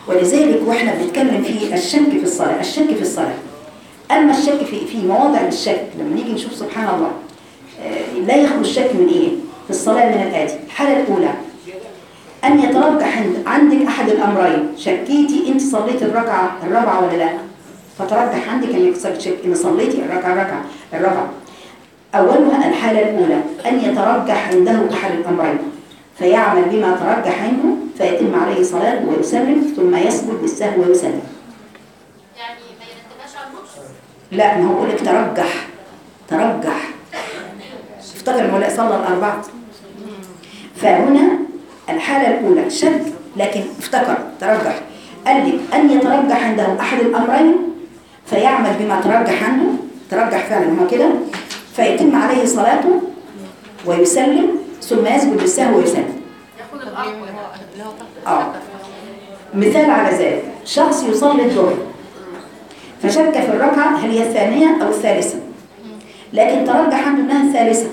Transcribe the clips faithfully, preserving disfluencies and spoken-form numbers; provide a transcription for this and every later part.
ولذلك واحنا بنتكلم في الشك في الصلاة، الشك في الصلاة، أما الشك في في مواضع الشك لما نيجي نشوف سبحان الله لا يخلو الشك من إيه؟ في الصلاة من الآتي. الحالة الأولى أن يترجح عندك أحد الأمرين، شكيتي أنت صليتي الركعة الرابعة ولا لا، فترجح عندك أنك شك إن صليتي الركعة الركعة الرابعة. أولها الحالة الأولى أن يترجح عنده أحد الأمرين فيعمل بما ترجح عنده فيتم عليه صلاة ويسلم ثم يسجد للسهو ويسلم. يعني ما يرتبهاش على النص؟ لا، ما هو بقول لك ترجح ترجح افتكر انه لا صلى الأربعة. فهنا الحالة الأولى شك لكن افتكر ترجح، قال لك أن يترجح عنده أحد الأمرين فيعمل بما ترجح عنه، ترجح فعلا هو كده، فيتم عليه صلاته ويسلم ثم يسجد للسهو ويسلم. ياخد الأقوى اللي هو اه مثال على ذلك، شخص يصلي الظهر فشك في الركعة هل هي الثانية أو الثالثة، لكن ترجح عنده أنها الثالثة،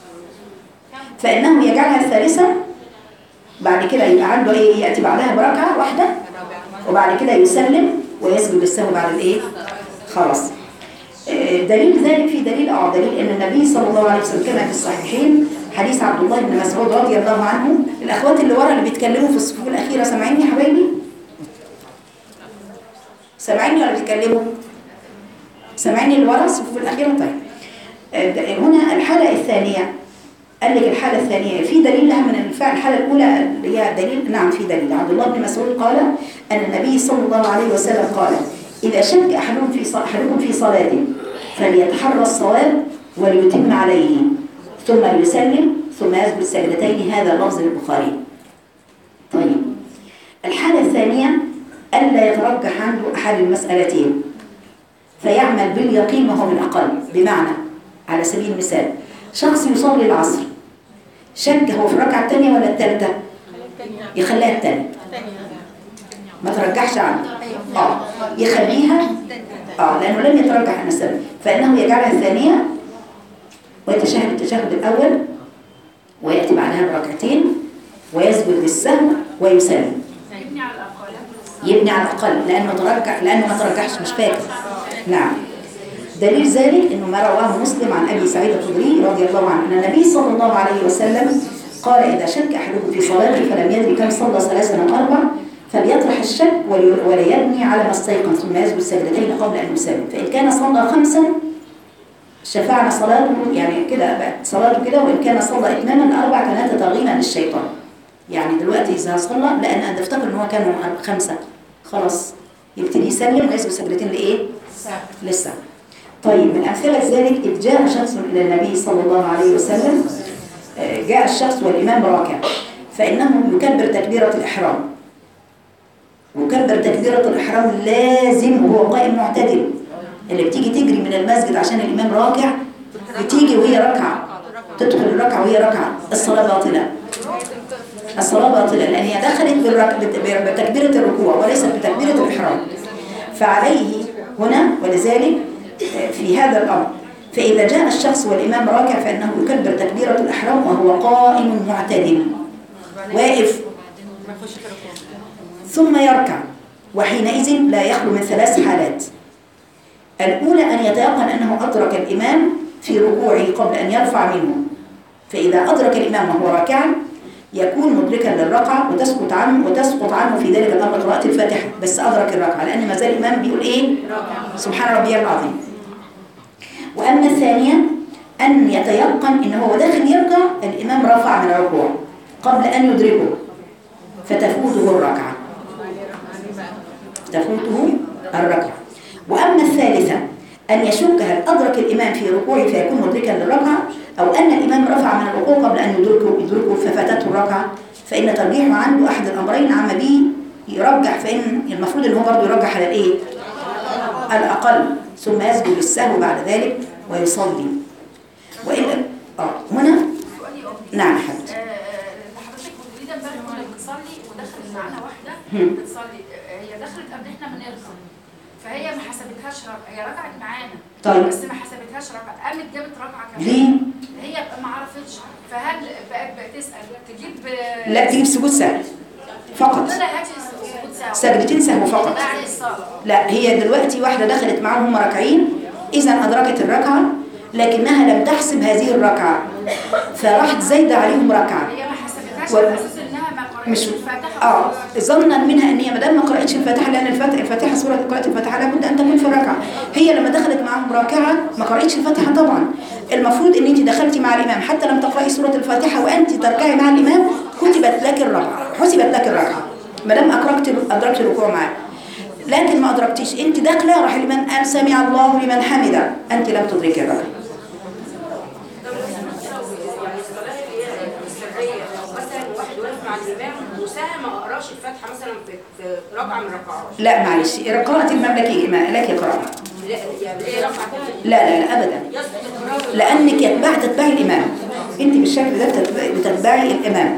فإنه يجعلها الثالثة، بعد كده يبقى عنده إيه، يأتي بعدها بركعة واحدة وبعد كده يسلم ويسجد للسهو بعد الإيه، خلاص. دليل ذلك في دليل اه دليل ان النبي صلى الله عليه وسلم كما في الصحيحين حديث عبد الله بن مسعود رضي الله عنه. الاخوات اللي ورا اللي بيتكلموا في الصفوف الاخيره سامعيني يا حبايبي؟ سامعيني ولا بيتكلموا؟ سامعيني اللي ورا الصفوف الاخيره؟ طيب هنا الحاله الثانيه، قال لك الحاله الثانيه في دليل لها من الفعل. الحاله الاولى اللي هي دليل، نعم في دليل. عبد الله بن مسعود قال ان النبي صلى الله عليه وسلم قال إذا شك أحدكم في أحدكم في صلاته فليتحرى الصواب وليتم عليه ثم ليسلم ثم يسجد سجدتين. هذا لفظ البخاري. طيب الحالة الثانية ألا يترجح عنده أحد المسألتين فيعمل باليقين وهو بالأقل. بمعنى على سبيل المثال شخص يصلي العصر شك هو في الركعة الثانية ولا الثالثة، يخليها الثانية، ما ترجحش عنه، اه يخليها اه لانه لم يترجح عن السلم، فانه يجعلها الثانيه ويتشهد التشهد الاول وياتي بعدها بركعتين ويسجد للسهو ويسلم. يبني على الأقل يبني على الاقل لانه ترجح، لانه ما ترجحش مش فاكر. نعم دليل ذلك انه ما رواه مسلم عن ابي سعيد الخدري رضي الله عنه ان النبي صلى الله عليه وسلم قال اذا شك احدكم في صلاته فلم يدري كم صلى ثلاثا او اربع فليطرح الشك وليبني على ما استيقن ثم يسجد سجدتين قبل ان يسلم. فان كان صلى خمسا شفعنا صلاته، يعني كده بقت صلاته كده، وان كان صلى اتماما اربع كانت ترغيما للشيطان. يعني دلوقتي اذا صلى لان انا افتكر ان هو كان خمسه خلاص يبتدي يسلم ويسجد سجدتين لايه؟ لسه. طيب من امثله ذلك اذ جاء شخص الى النبي صلى الله عليه وسلم، جاء الشخص والامام راكع فانه يكبر تكبيره الاحرام، وكبر تكبيرة الإحرام لازم وهو قائم معتدل. اللي بتيجي تجري من المسجد عشان الإمام راكع بتيجي وهي ركعة، تدخل الركعة وهي ركعة، الصلاة باطلة، الصلاة باطلة لأن هي دخلت بتكبيرة الركوع وليست بتكبيرة الإحرام. فعليه هنا ولذلك في هذا الأمر فإذا جاء الشخص والإمام راكع فإنه يكبر تكبيرة الإحرام وهو قائم معتدل واقف ثم يركع، وحينئذ لا يخلو من ثلاث حالات. الأولى أن يتيقن أنه أدرك الإمام في ركوعه قبل أن يرفع منه، فإذا أدرك الإمام وهو راكعا يكون مدركا للركعة وتسقط عنه وتسقط عنه في ذلك الأمر قراءة الفاتحة، بس أدرك الركعة لأن ما زال الإمام بيقول إيه؟ سبحان ربي العظيم. وأما الثانية أن يتيقن أنه هو داخل يركع الإمام رفع من الركوع قبل أن يدركه فتفوته الركعة، تفوته الركعة. وأما الثالثة أن يشك هل أدرك الإمام في ركوعه فيكون مدركا للركعة أو أن الإمام رفع من الركوع قبل أن يدركه يدركه ففاتته الركعة، فإن ترجيحه عنده أحد الأمرين عم به يرجح، فإن المفروض أن هو برضه يرجح على الإيه؟ الأقل ثم يسجد للسهو بعد ذلك ويصلي. وإلا آه هنا نعم حبيبتي. حضرتك بتريد امبارح كنا بتصلي ودخلت معانا واحده بتصلي، هي دخلت قبل احنا ما نركع فهي ما حسبتهاش ركعه، هي ركعت معانا طيب بس ما حسبتهاش ركعه، قامت جابت ركعه كمان. ليه؟ هي ما عرفتش، فهل بقت بقت تسال تجيب لا تجيب سجود سهو فقط. لا هاتي سجود سهو سجدتين سهو فقط. بعد الصلاة. لا، هي دلوقتي واحدة دخلت معاهم هم راكعين، إذا أدركت الركعة لكنها لم تحسب هذه الركعة فراحت زايدة عليهم ركعة. هي ما حسبتهاش و- على اساس انها ما قرأتش مش الفاتحة. اه ظنا منها ان هي ما دام ما قرأتش الفاتحة، لأن الفاتحة الفاتحة سورة قراءة الفاتحة لابد أن تكون في الركعة. هي لما دخلت معاهم راكعة ما قرأتش الفاتحة طبعا. المفروض ان انت دخلتي مع الإمام حتى لم تقرأي سورة الفاتحة وأنت تركعي مع الإمام كتبت لك الركعة، حسبت لك الركعة ما دام أدركت أدركت الركوع معاه. لكن ما أدركتيش، أنت داخلة راح الإمام قال سمع الله لمن حمده، أنت لم تدركي الركعة. مثلا واحد واقف مع الامام وساهم ما قراش الفاتحه مثلا في في ركعه من الركعات. لا معلش، قراءة المملكي ما لك قراءة. لا يعني ايه ركعه لا لا لا أبدا، لأنك يتبع تتبعي الإمام. أنت بالشكل ده بتتبعي, بتتبعي الإمام.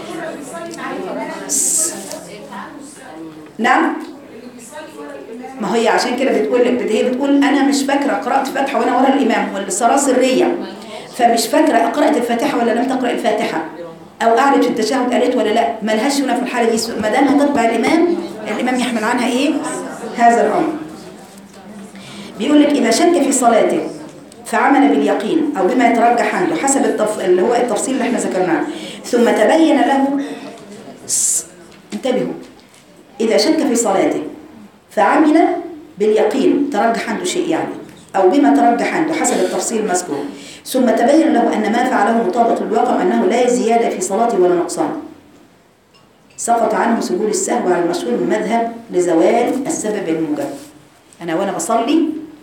نعم، ما هي عشان كده بتقول لك، هي بتقول أنا مش فاكرة قرأت فاتحة وأنا ورا الإمام والصلاة سرية، فمش فاكرة قرأت الفاتحة ولا لم تقرأ الفاتحة، أو قعدت في التشهد قالت ولا لا. ملهاش هنا في الحالة دي، ما دام هتتبع الإمام الإمام يحمل عنها إيه هذا الأمر. بيقول لك إذا شك في صلاته فعمل باليقين أو بما يترجح عنده حسب التف... اللي هو التفصيل اللي احنا ذكرناه، ثم تبين له، انتبهوا، إذا شك في صلاته فعمل باليقين ترجح عنده شيء يعني، أو بما ترجح عنده حسب التفصيل المذكور، ثم تبين له أن ما فعله مطابق للواقع وأنه لا زيادة في صلاته ولا نقصان، سقط عنه سجود السهو على المشهور من المذهب لزوال السبب الموجب. أنا وأنا بصلي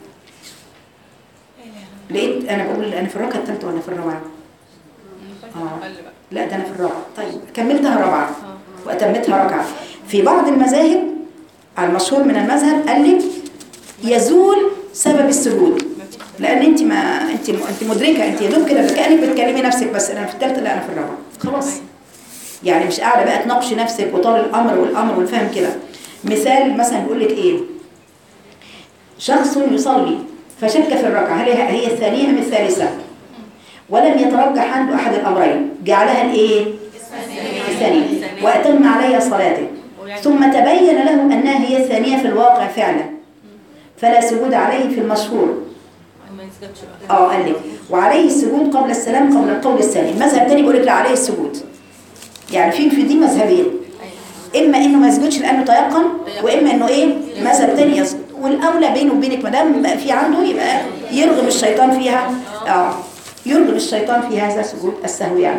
لقيت، أنا بقول أنا في الركعة الثالثة ولا في الرابعة؟ آه لا، ده أنا في الرابعة. طيب كملتها الرابعة وأتمتها ركعة. في بعض المذاهب على المشهور من المذهب قال لك يزول سبب السجود، لأن أنت ما أنت أنت مدركة، أنت يا دوب كده كأنك بتكلمي نفسك بس أنا في الثالثة لا أنا في الرابعة خلاص. يعني مش قاعدة بقى تناقشي نفسك وطال الأمر والأمر والفهم كده. مثال مثلا بيقول لك إيه، شخص يصلي فشك في الركعة هل هي الثانية أم الثالثة، ولم يترجح عنده أحد الأمرين، جعلها الإيه؟ الثانية، وأتم عليها صلاته، ثم تبين له أنها هي الثانية في الواقع فعلا، فلا سجود عليه في المشهور. اه قال لك وعليه السجود قبل السلام قبل القول الثاني. المذهب الثاني بيقول لك لا عليه السجود. يعني في في دي مذهبين، اما انه ما يسجدش لانه تيقن، واما انه ايه مذهب ثاني يسجد. والاولى بينه وبينك ما دام بقى في عنده يبقى يرغم الشيطان فيها، اه يرغم الشيطان في هذا سجود السهو. يعني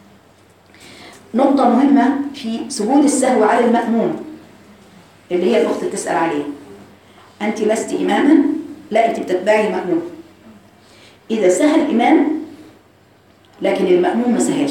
نقطة مهمة في سجود السهو على المأموم اللي هي الأخت تسأل عليه، أنت لست إماما، لا أنت بتتبعي مأموم. إذا سهى الإمام لكن المأموم ما سهاش،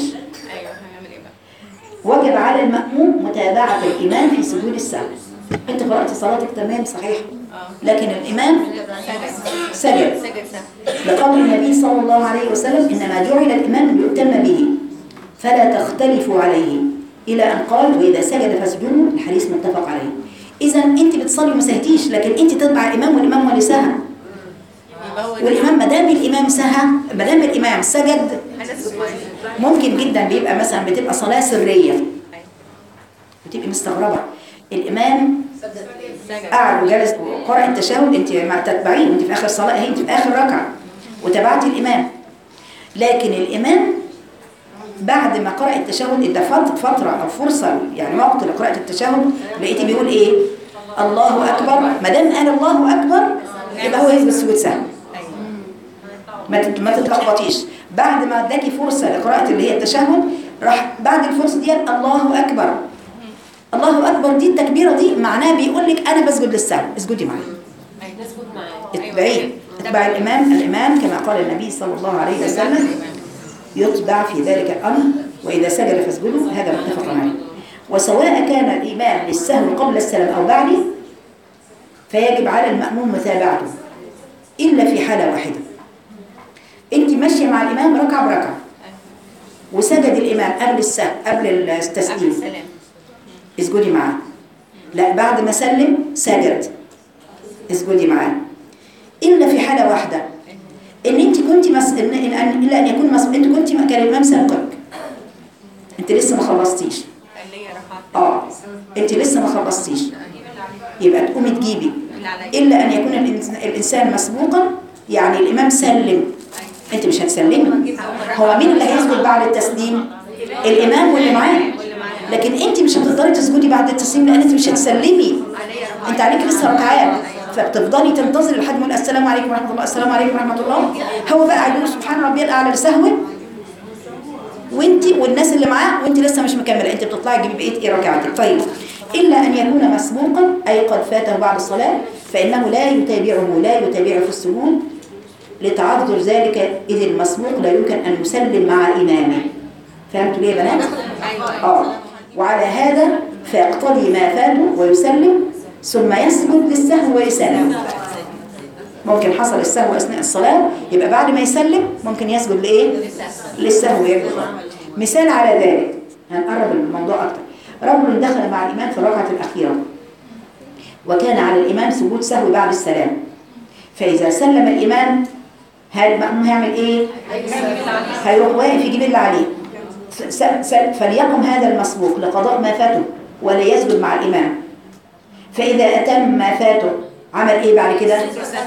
وجب على المأموم متابعة الإمام في سجود السهو. أنت قرأت صلاتك تمام صحيح، لكن الإمام سجد، لقول النبي صلى الله عليه وسلم إنما جعل الإمام ليؤتم به فلا تختلفوا عليه، إلى أن قال وإذا سجد فاسجدوا، الحديث متفق عليه. إذا أنت بتصلي ما سهتيش، لكن أنت تتبع الإمام والإمام هو اللي سهى، والإمام ما دام الإمام سهى، ما دام الإمام سجد، ممكن جدا بيبقى مثلا بتبقى صلاة سرية بتبقي مستغربة الإمام قعد وجلس وقرأ التشهد، أنت ما تتبعين، أنت في آخر صلاة، هي أنت في آخر ركعة وتبعتي الإمام، لكن الإمام بعد ما قرأ التشهد إذا فاتت فترة أو فرصة يعني وقت لقراءة التشهد لقيتي بيقول إيه الله أكبر، ما دام قال الله أكبر يبقى هو يثبت سجود سهو. ما ما تتلخبطيش، بعد ما اداكي فرصة لقراءة اللي هي التشهد راح بعد الفرصة دي الله أكبر. الله أكبر دي التكبيرة دي معناها بيقول لك أنا بسجد للسهو، اسجدي معايا، اتبعيه، اتبع الإمام. الإمام كما قال النبي صلى الله عليه وسلم يتبع في ذلك الأمر، وإذا سجد فاسجدوا، هذا متفق عليه. وسواء كان الإمام للسهو قبل السلام أو بعده فيجب على المأموم متابعته إلا في حالة واحدة، أنت ماشية مع الإمام ركعة بركعة وسجد الإمام قبل السهو قبل التسليم، اسجدي معاه. لا بعد ما سلم سجد، اسجدي معاه. إلا في حالة واحدة، ان انت كنت مس... ان ان الا ان يكون مس... انت كنت كان الامام سبقك، انت لسه ما خلصتيش، اه انت لسه ما خلصتيش، يبقى تقومي تجيبي. إلا أن يكون الإنس- الإنسان مسبوقا، يعني الإمام سلم، أنت مش هتسلمي. هو مين اللي هيسجد بعد التسليم؟ الإمام واللي معاه. لكن أنت مش هتقدري تسجدي بعد التسليم لأن أنت مش هتسلمي، أنت عليك لسه ركعات، فبتفضلي تنتظري لحد ما يقول السلام عليكم ورحمة الله، السلام عليكم ورحمة الله. هو بقى هيقول سبحان ربي الأعلى لسهو، وانت والناس اللي معاه وانت لسه مش مكمله، انت بتطلعي تجيبي بقيه ايه ركعتك. طيب الا ان يكون مسبوقا اي قد فاته بعد الصلاه فانه لا يتابعه لا يتابعه في السجود لتعذر ذلك، اذ المسبوق لا يمكن ان يسلم مع امامه. فهمتوا ليه يا بنات؟ اه وعلى هذا فيقتضي ما فاته ويسلم ثم يسجد للسهو ويسلم. ممكن حصل السهو اثناء الصلاه يبقى بعد ما يسلم ممكن يسجد لايه؟ للسهو ويرجع. مثال على ذلك هنقرب الموضوع اكتر. رجل دخل مع الامام في الركعه الاخيره وكان على الامام سجود سهو بعد السلام، فاذا سلم الامام هل المأموم هيعمل ايه؟ هيروح واقف يجيب اللي عليه. س- س- فليقم هذا المسبوق لقضاء ما فاته ولا يسجد مع الامام. فاذا اتم ما فاته عمل ايه بعد كده؟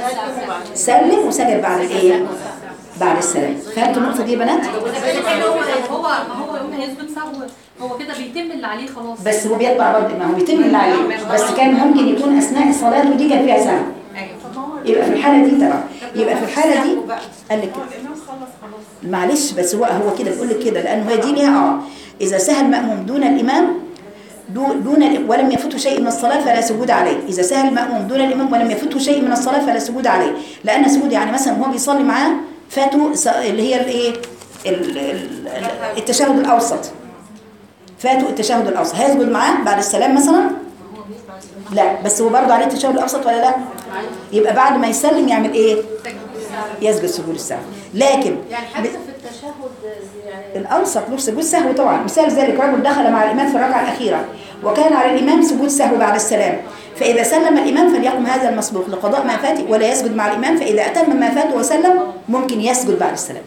سلم وسجد بعد الايه؟ بعد السلام. فهمتوا النقطه دي يا بنات؟ هو ما هو يوم هيثبت سهو هو كده بيتم اللي عليه خلاص. بس هو بيطلع برضه، ما هو بيتم اللي عليه، بس كان ممكن يكون اثناء صلاته دي كان فيها سهو. يبقى في الحاله دي طبعا، يبقى في الحاله دي قال لك كده. معلش بس هو هو كده بيقول لك كده لان هي دي ليها اه اذا سهى المأموم دون الامام دون دون ولم يفته شيء من الصلاه فلا سجود عليه. اذا سهى المأموم دون الامام ولم يفته شيء من الصلاه فلا سجود عليه، لان سجود يعني مثلا هو بيصلي معاه فاته س- اللي هي الايه ال- ال- التشهد الاوسط، فاته التشهد الاوسط هيسجد معاه بعد السلام مثلا؟ لا، بس هو برضه عليه التشهد الاوسط ولا لا؟ يبقى بعد ما يسلم يعمل ايه؟ يسجد سجود السهو. لكن يعني حتى في التشهد يعني الأوسط له سجود سهو طبعا. مثال ذلك رجل دخل مع الإمام في الركعة الأخيرة وكان على الإمام سجود سهو بعد السلام، فإذا سلم الإمام فليقم هذا المسبوق لقضاء ما فات ولا يسجد مع الإمام، فإذا أتم ما فات وسلم ممكن يسجد بعد السلام.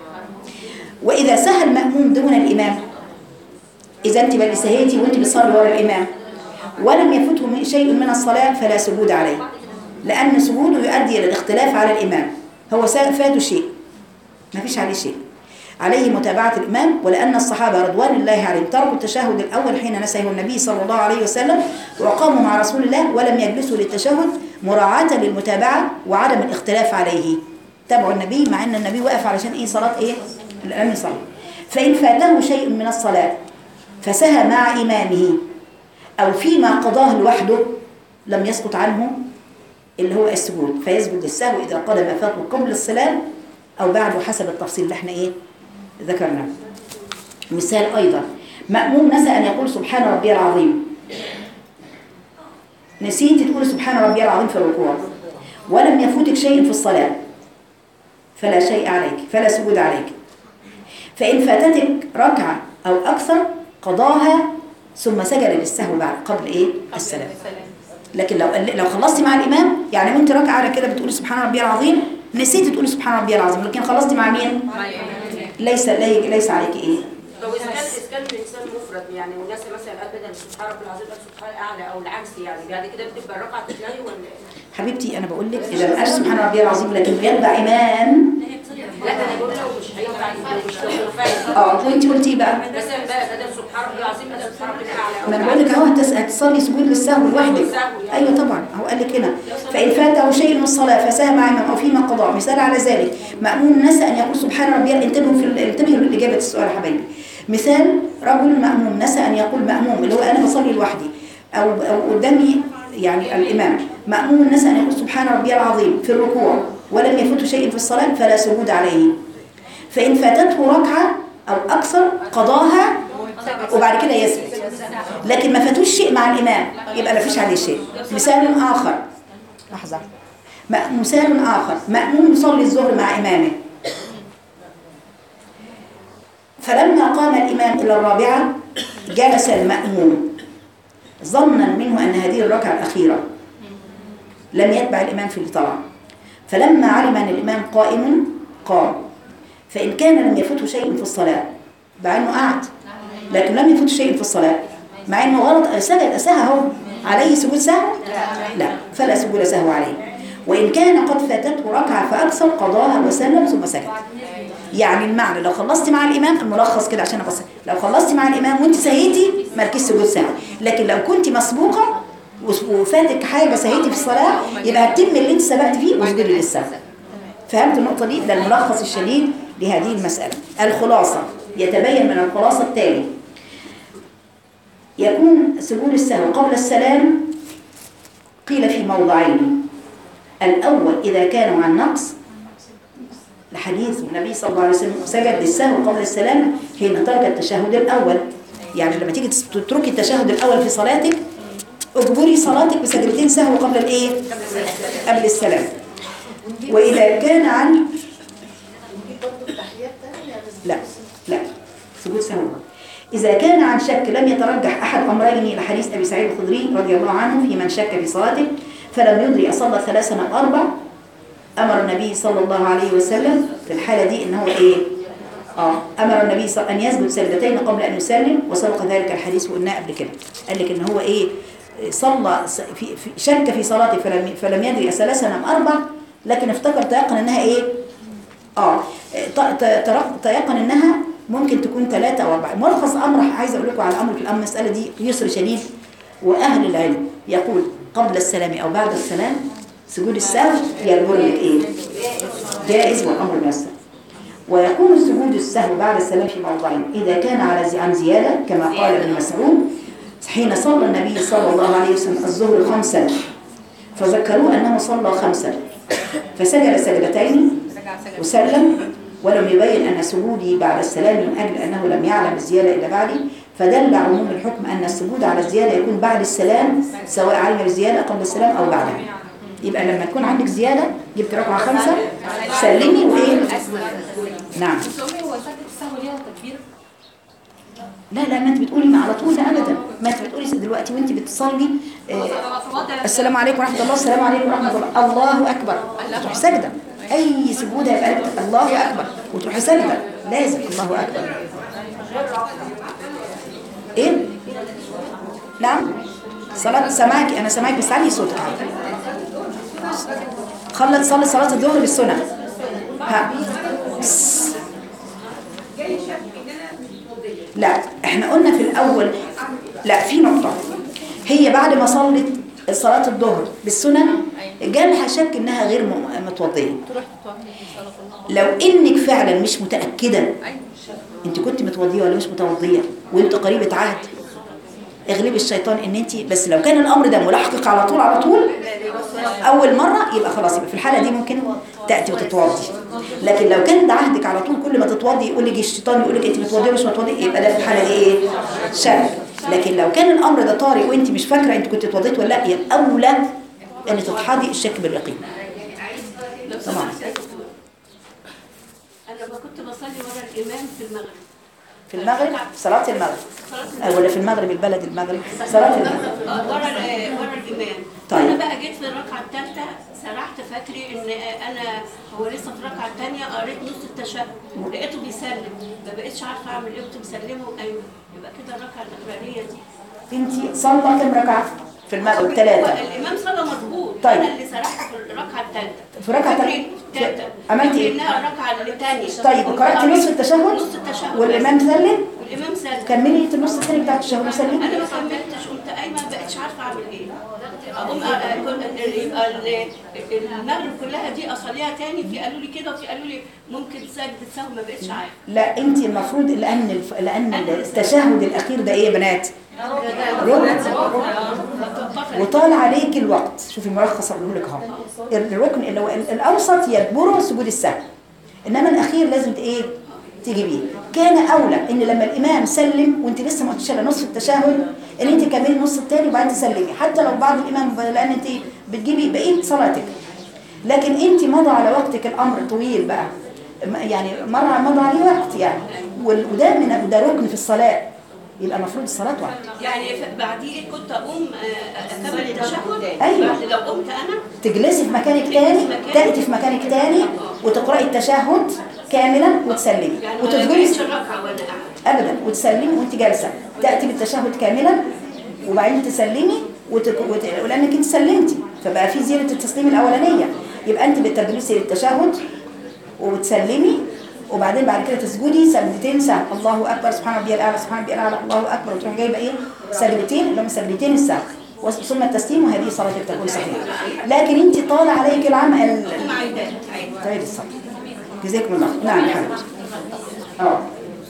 وإذا سهى المأموم دون الإمام، إذا أنت بل سهيتي وأنت بتصلي ورا الإمام ولم يفته شيء من الصلاة فلا سجود عليه، لأن سجوده يؤدي إلى الاختلاف على الإمام. هو فاته شيء ما فيش عليه شيء، عليه متابعة الإمام. ولأن الصحابة رضوان الله عليهم تركوا التشهد الأول حين نسيه النبي صلى الله عليه وسلم وقاموا مع رسول الله ولم يجلسوا للتشهد مراعاة للمتابعة وعدم الاختلاف عليه. تابعوا النبي مع أن النبي وقف علشان إيه؟ صلاة إيه؟ الأمن صلى. فإن فاته شيء من الصلاة فسهى مع إمامه أو فيما قضاه لوحده لم يسقط عنه اللي هو السجود، فيسجد للسهو إذا قضى ما فاته قبل السلام أو بعده حسب التفصيل اللي احنا إيه ذكرناه. مثال أيضا مأموم نسى أن يقول سبحان ربي العظيم، نسيت تقول سبحان ربي العظيم في الركوع ولم يفوتك شيء في الصلاة فلا شيء عليك فلا سجود عليك. فإن فاتتك ركعة أو أكثر قضاها ثم سجد للسهو بعد قبل إيه السلام. لكن لو لو خلصتي مع الإمام يعني وانت راكعة كده بتقولي سبحان ربي العظيم نسيتي تقولي سبحان ربي العظيم، لكن خلصتي مع مين؟ ليس ليس عليك ايه؟ لو اذا كان اذا كان الانسان مفرد يعني والناس مثلا قال بدل سبحان ربي العظيم قال سبحان اعلى او العكس، يعني بعد كده بتبقى الركعه تتلغي ولا ايه؟ حبيبتي انا بقول لك اذا ما قالش سبحان ربي العظيم لكن بيتبع امام. لا انا بقول لو مش هينفع مش هينفع اه وانت قلتي بقى مثلا بقى بدل سبحان ربي العظيم بدل سبحان ربي الاعلى. ما انا بقول لك اهو هتس- هتصلي سجود للسهو لوحدك. ايوه طبعا هو قال لك هنا فان فاته شيء من الصلاه فساهم مع امام او فيما قضاء. مثال على ذلك مأموم نسى ان يقول سبحان ربي، انتبهوا في ال- انتبهوا لاجابه السؤال يا حبايبي. مثال رجل مأموم نسى ان يقول مأموم اللي هو انا بصلي لوحدي او او قدامي يعني الامام، مأموم نسى ان يقول سبحان ربي العظيم في الركوع ولم يفوت شيء في الصلاه فلا سجود عليه. فان فاتته ركعه او اكثر قضاها وبعد كده يسجد، لكن ما فاتوش شيء مع الامام يبقى ما فيش عليه شيء. مثال اخر لحظه م- مثال اخر مأموم يصلي الظهر مع امامه فلما قام الامام الى الرابعه جلس المأموم ظنا منه ان هذه الركعه الاخيره لم يتبع الامام في اللي طلع، فلما علم ان الامام قائم قام، فان كان لم يفته شيء في الصلاه مع انه قعد لكن لم يفوت شيء في الصلاه مع انه غلط سجد سهى اهو عليه سجود سهو؟ لا، فلا سجود سهو عليه. وإن كان قد فاتته ركعة فأكثر قضاها وسلم ثم سكت. يعني المعنى لو خلصتي مع الإمام، الملخص كده عشان أبصر، لو خلصتي مع الإمام وأنت سهيتي مالكيش سجود سهو، لكن لو كنت مسبوقة وفاتك حاجة سهيتي في الصلاة يبقى هتتم اللي أنت سبقت فيه واسجدي للسهو. فهمت النقطة دي؟ ده الملخص الشديد لهذه المسألة. الخلاصة يتبين من الخلاصة التالي: يكون سجود السهو قبل السلام قيل في موضعين. الأول إذا كانوا عن نقص، لحديث النبي صلى الله عليه وسلم سجد للسهو قبل السلام حين ترك التشهد الأول. يعني لما تيجي تتركي التشهد الأول في صلاتك اجبري صلاتك بسجدتين سهو قبل الإيه؟ قبل السلام. وإذا كان عن لا لا سجود سهو. إذا كان عن شك لم يترجح أحد أمرين لحديث أبي سعيد الخدري رضي الله عنه في من شك في صلاته فلم يدري أصلى ثلاثا أم أربع، أمر النبي صلى الله عليه وسلم في الحالة دي إن هو إيه؟ آه أمر النبي صلى أن يسجد سجدتين قبل أن يسلم، وسبق ذلك الحديث وقلناه قبل كده. قال لك إن هو إيه؟ صلى في في شك في صلاته فلم فلم يدري ثلاثا أم أربع، لكن افتكر تيقن إنها إيه؟ آه تيقن إنها ممكن تكون ثلاثة أو أربعة. ملخص أمر عايز أقول لكم على أمر في الأمر، المسألة دي يسر شديد، وأهل العلم يقول قبل السلام أو بعد السلام سجود السهو يجبر لك إيه؟ جائز والأمر ميسر. ويكون سجود السهو بعد السلام في موضعين: إذا كان على عن زيادة كما قال ابن مسعود حين صلى النبي صلى الله عليه وسلم الظهر خمسا فذكروا أنه صلى خمسا فسجد سجدتين وسلم ولم يبين أن سجودي بعد السلام من أجل أنه لم يعلم الزيادة إلا بعدي، فدل عموم الحكم أن السجود على الزيادة يكون بعد السلام سواء علم الزيادة قبل السلام أو بعدها. يبقى لما تكون عندك زيادة جبت ركعة خمسة سلمي وإيه؟ نعم. هو سجد السهو ليها تكبير؟ لا لا ما انت بتقولي ما على طول ده ابدا، ما انت بتقولي دلوقتي وانت بتصلي آه السلام عليكم ورحمه الله، السلام عليكم ورحمه الله، الله اكبر، تروح سجده. اي سجود هيبقى الله اكبر وتروح سجده، لازم الله اكبر. ايه؟ نعم صلاه سماعك، انا سامعك بس علي صوتك. خلت صلي صلاه الظهر بالسنه. ها لا احنا قلنا في الاول لا في نقطة، هي بعد ما صلت صلاة الظهر بالسنن جالها شك انها غير متوضية. لو انك فعلا مش متأكدة انت كنت متوضية ولا مش متوضية وانت قريبة عهد، اغلبي الشيطان ان انت، بس لو كان الامر ده ملاحقك على طول على طول اول مرة يبقى خلاص، يبقى في الحالة دي ممكن تأتي وتتوضي. لكن لو كان ده عهدك على طول كل ما تتوضي يقول لك الشيطان يقول لك انت متوضيه مش متوضيه، يبقى ده في الحاله دي ايه؟ شك. لكن لو كان الامر ده طارئ وانت مش فاكره انت كنت اتوضيت ولا لا، يبقى اولى ان تتحضي الشك باليقين. طبعا انا ما كنت بصلي ورا الامام في المغرب في المغرب صلاه المغرب ولا في المغرب البلد المغرب صلاه المغرب ورا ورا الامام. طيب. انا بقى جيت في الركعه الثالثه سرحت فاكري ان انا هو لسه في الركعه الثانيه قريت نص التشهد لقيته بيسلم، ما بقتش عارفه اعمل ايه، كنت مسلمه ايوه، يبقى كده الركعه الاخرانيه دي. انت صلى كم ركعه في المغرب؟ ثلاثه. الامام صلى مظبوط. طيب. انا اللي سرحت في الركعه الثالثه. في الركعه الثالثه عملتي ايه؟ انها الركعه الثانيه. طيب قراتي نص التشهد؟ نص التشهد والامام سلم؟ والامام سلم. كملي النص الثاني بتاع التشهد وسلمي. انا ما كملتش، قمت قايمه ما بقتش عارفه اعمل ايه. اقوم يبقى المغرب كلها دي اصليها تاني، في قالوا لي كده وفي قالوا لي ممكن سجدة سهو، ما بقتش عارفه. لا انت المفروض لان الف... لان التشهد الاخير ده ايه يا بنات؟ ركن وطال عليك الوقت. شوفي الملخص اقوله لك اهو، الركن اللي هو الاوسط يجبره سجود السهو، انما الاخير لازم ايه تجيبيه. كان اولى ان لما الامام سلم وانت لسه ما قلتش نص التشهد ان انت كملي النص الثاني وبعدين تسلمي، حتى لو بعد الامام، لان انت بتجيبي بقيه صلاتك. لكن انت مضى على وقتك الامر طويل بقى، يعني مره مضى عليه وقت يعني، وده من وده ركن في الصلاه، يبقى المفروض الصلاه وقت. يعني بعديه كنت اقوم اكمل التشهد. ايوه بعد لو قمت انا تجلسي في مكانك تاني، تاتي في مكانك تاني وتقراي التشهد كاملا وتسلمي يعني وتسجدي الركعه وانا قاعده ابدا، وتسلمي وانت جالسه، تاتي بالتشهد كاملا وبعدين تسلمي وت... وت... ولانك انت سلمتي فبقى في زياده التسليم الاولانيه، يبقى انت بتجلسي للتشهد وبتسلمي وبعدين بعد كده تسجدي سجدتين سهو، الله اكبر سبحان ربي الاعلى سبحان ربي الاعلى الله اكبر، وتروح جايبه ايه سجدتين اللي هم سجدتين السهو ثم التسليم، وهذه صلاتك تكون صحيحه. لكن انت طال عليك العمل تعيد الصلاه. جزاكم الله. نعم يا حبيبتي. اه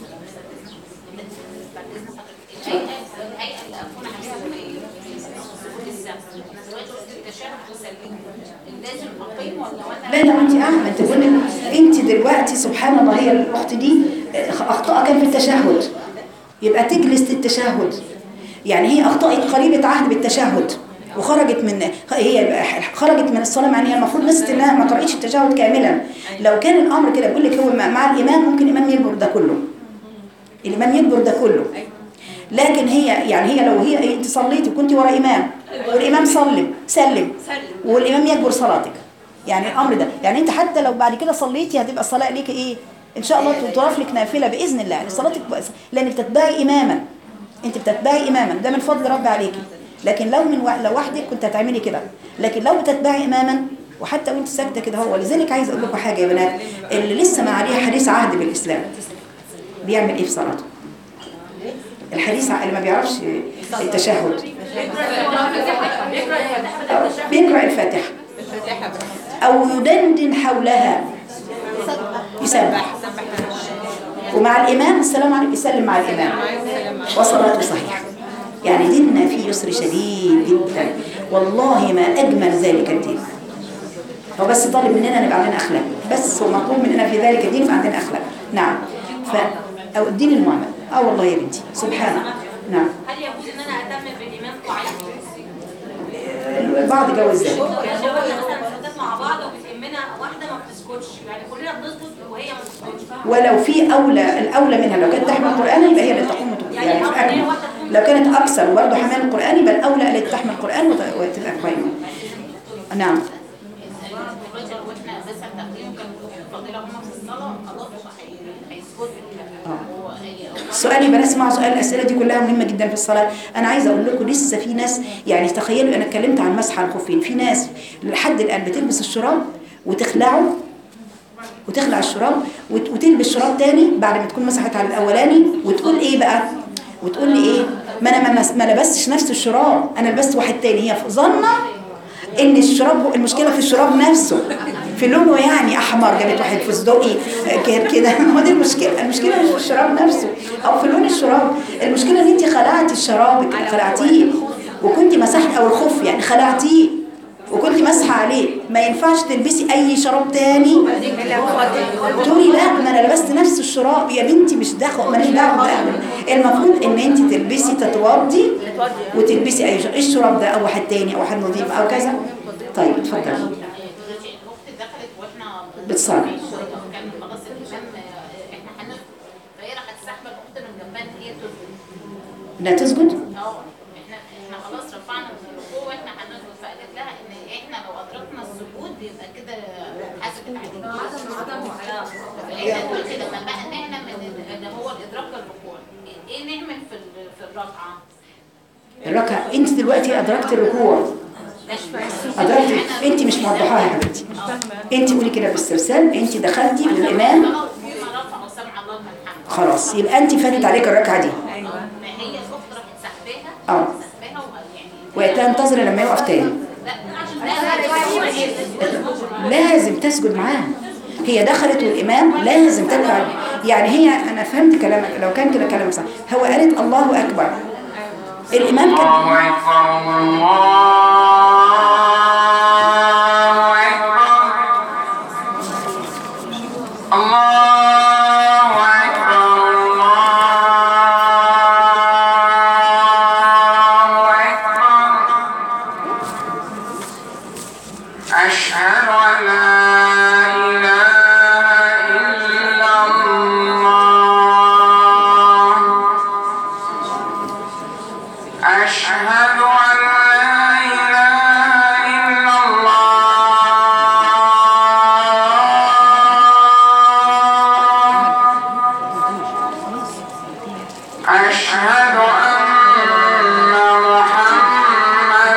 لا لا انت اعمى، انت بقول انت دلوقتي سبحان الله هي الاخت دي اخطاء كان في التشهد، يبقى تجلس للتشهد، يعني هي اخطأت قريبة عهد بالتشهد وخرجت من هي خرجت من الصلاه، مع ان هي المفروض نسيت انها ما قرأتش التشهد كاملا. لو كان الامر كده بقول لك هو مع الامام ممكن الامام يجبر ده كله، الامام يجبر ده كله، لكن هي يعني هي لو هي انت صليتي وكنت ورا امام والامام سلم سلم والامام يجبر صلاتك، يعني الامر ده يعني انت حتى لو بعد كده صليتي هتبقى الصلاه ليك ايه ان شاء الله تضاف لك نافله باذن الله، يعني صلاتك لانك بتتبعي اماما، انت بتتبعي اماما ده من فضل رب عليكي. لكن لو من لو وحدك كنت هتعملي كده، لكن لو بتتبعي اماما وحتى وانت ساكته كده هو. ولذلك عايز اقول لكم حاجه يا بنات، اللي لسه ما عليه حديث عهد بالاسلام بيعمل ايه في صلاته؟ الحديث اللي ما بيعرفش التشهد بيقرأ الفاتحة أو يدندن حولها يسبح، ومع الإمام السلام عليكم يسلم مع الإمام وصلاته صحيحة. يعني ديننا فيه يسر شديد جدا والله، ما أجمل ذلك الدين. هو بس طالب مننا نبقى عندنا أخلاق، بس هو مطلوب مننا في ذلك الدين يبقى عندنا أخلاق. نعم. ف أو الدين المعامل. اه والله يا بنتي سبحانه. نعم. هل يجوز ان انا اتم بالامام قاعده؟ البعض جوز ذلك. لو احنا مثلا بنسجد مع بعض وبتهمنا واحده ما بتسكتش، يعني كلنا بنسجد وهي ما بتسكتش. ولو في اولى الاولى منها لو كانت تحمل القران يبقى هي اللي تقوم يعني في أجمل. لو كانت اكثر وبرضه حمل القران يبقى الاولى اللي تحمل القران وتبقى قائمه. نعم. السؤال يبقى نسمع سؤال، الاسئله دي كلها مهمه جدا في الصلاه. انا عايزه اقول لكم لسه في ناس، يعني تخيلوا انا اتكلمت عن مسح على الخفين، في ناس لحد الان بتلبس الشراب وتخلعه وتخلع الشراب وتلبس شراب تاني بعد ما تكون مسحت على الاولاني، وتقول ايه بقى وتقول لي ايه ما انا ما لبستش نفس الشراب، انا لبست واحد تاني. هي ظنه ان الشراب المشكله في الشراب نفسه، في لونه يعني احمر، جابت واحد فستقي كده هو دي المشكله. المشكله مش في الشراب نفسه او في لون الشراب، المشكله ان انت خلعتي الشراب خلعتيه وكنت مسحت، او الخف يعني خلعتيه وكنت مسحه عليه، ما ينفعش تلبسي اي شراب تاني تقولي لا ما انا لبست نفس الشراب. يا بنتي مش داخل ماليش دعوه، المفروض ان انت تلبسي تتوضي وتلبسي اي شراب، الشراب ده او واحد تاني او واحد نظيف او كذا. طيب اتفضلي. بتصلي كان خلاص الامام احنا حنف، فهي راحت ساحبه الاخت من جنبها ان هي تسجد. لا تسجد؟ اه احنا احنا خلاص رفعنا من الركوع واحنا هنسجد، فقالت لها ان احنا لو ادركنا السجود يبقى كده حسبت علينا. عدم عدم هي تقول كده فبقى ان احنا من اللي هو الادراك الركوع، ايه نعمل في في الركعه؟ الركعه انت دلوقتي ادركت الركوع، أدركتي انت مش موضحاها يا حبيبتي، انت قولي كده باسترسال، انت دخلتي والامام خلاص يبقى انت فاتت عليك الركعه دي. ايوه ما هي الاخت راحت سحباها اه وتنتظر لما يقف تاني. لازم تسجد معاها، هي دخلت والامام لازم تركع. يعني هي انا فهمت كلامك، لو كان كده كلامك صح، هو قالت الله اكبر الامام كده الله اكبر الله اكبر الله اكبر الله اكبر اشهد ان لا أشهد أن لا إله إلا الله أشهد أن محمدا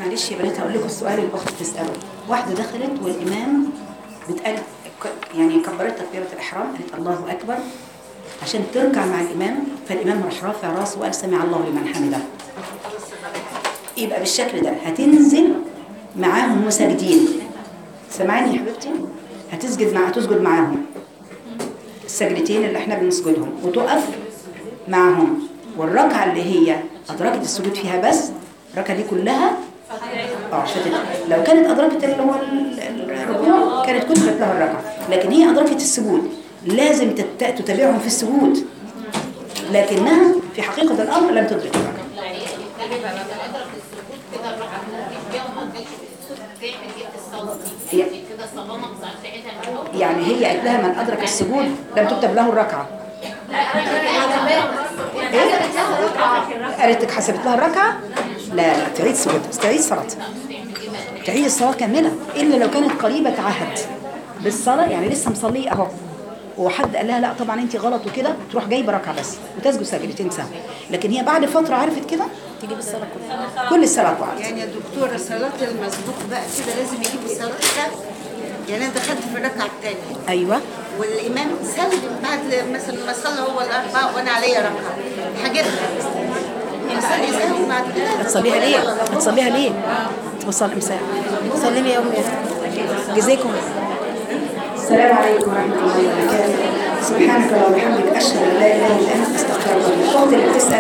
معلش يا بنات هقول لكم السؤال اللي الاخت بتساله. واحده دخلت والامام بتقال يعني كبرت تكبيره الاحرام، قالت الله اكبر عشان تركع مع الامام، فالامام راح رافع راسه وقال سمع الله لمن حمده. يبقى بالشكل ده هتنزل معاهم مساجدين. سامعاني يا حبيبتي؟ هتسجد مع هتسجد معاهم السجدتين اللي احنا بنسجدهم وتقف معاهم، والركعه اللي هي ادركت السجود فيها بس الركعه دي كلها اه فاتت. لو كانت ادركت اللي هو الركوع كانت كتبت لها الركعه، لكن هي ادركت السجود لازم تتابعهم في السجود، لكنها في حقيقه الامر لم تدرك الركعه. يعني هي قالت لها من ادرك السجود لم تكتب له الركعه. قالت لك حسبت لها الركعه؟ لا لا تعيد سجود، تعيد صلاتها، تعيد الصلاه كامله، الا لو كانت قريبه عهد بالصلاه، يعني لسه مصليه اهو وحد قال لها لا طبعا انت غلط وكده، تروح جايبه ركعه بس وتسجد سجدتين سهو. لكن هي بعد فتره عرفت كده تجيب الصلاه كلها كل الصلاه بعض. يعني يا دكتوره صلاه المسبوق بقى كده لازم يجيب الصلاه الثانيه؟ يعني انا دخلت في الركعه الثانيه ايوه والامام سلم بعد مثلا ما صلى هو الاربعه وانا عليا ركعه هجيبها اصلي سهو بعد كده. هتصليها ليه؟ هتصليها ليه؟ تصلي مساء سلمي يا امي جزاكم. السلام عليكم ورحمه الله وبركاته. سبحانك اللهم وبحمدك اشهد ان لا اله الا انت استغفرك واتوب اليك.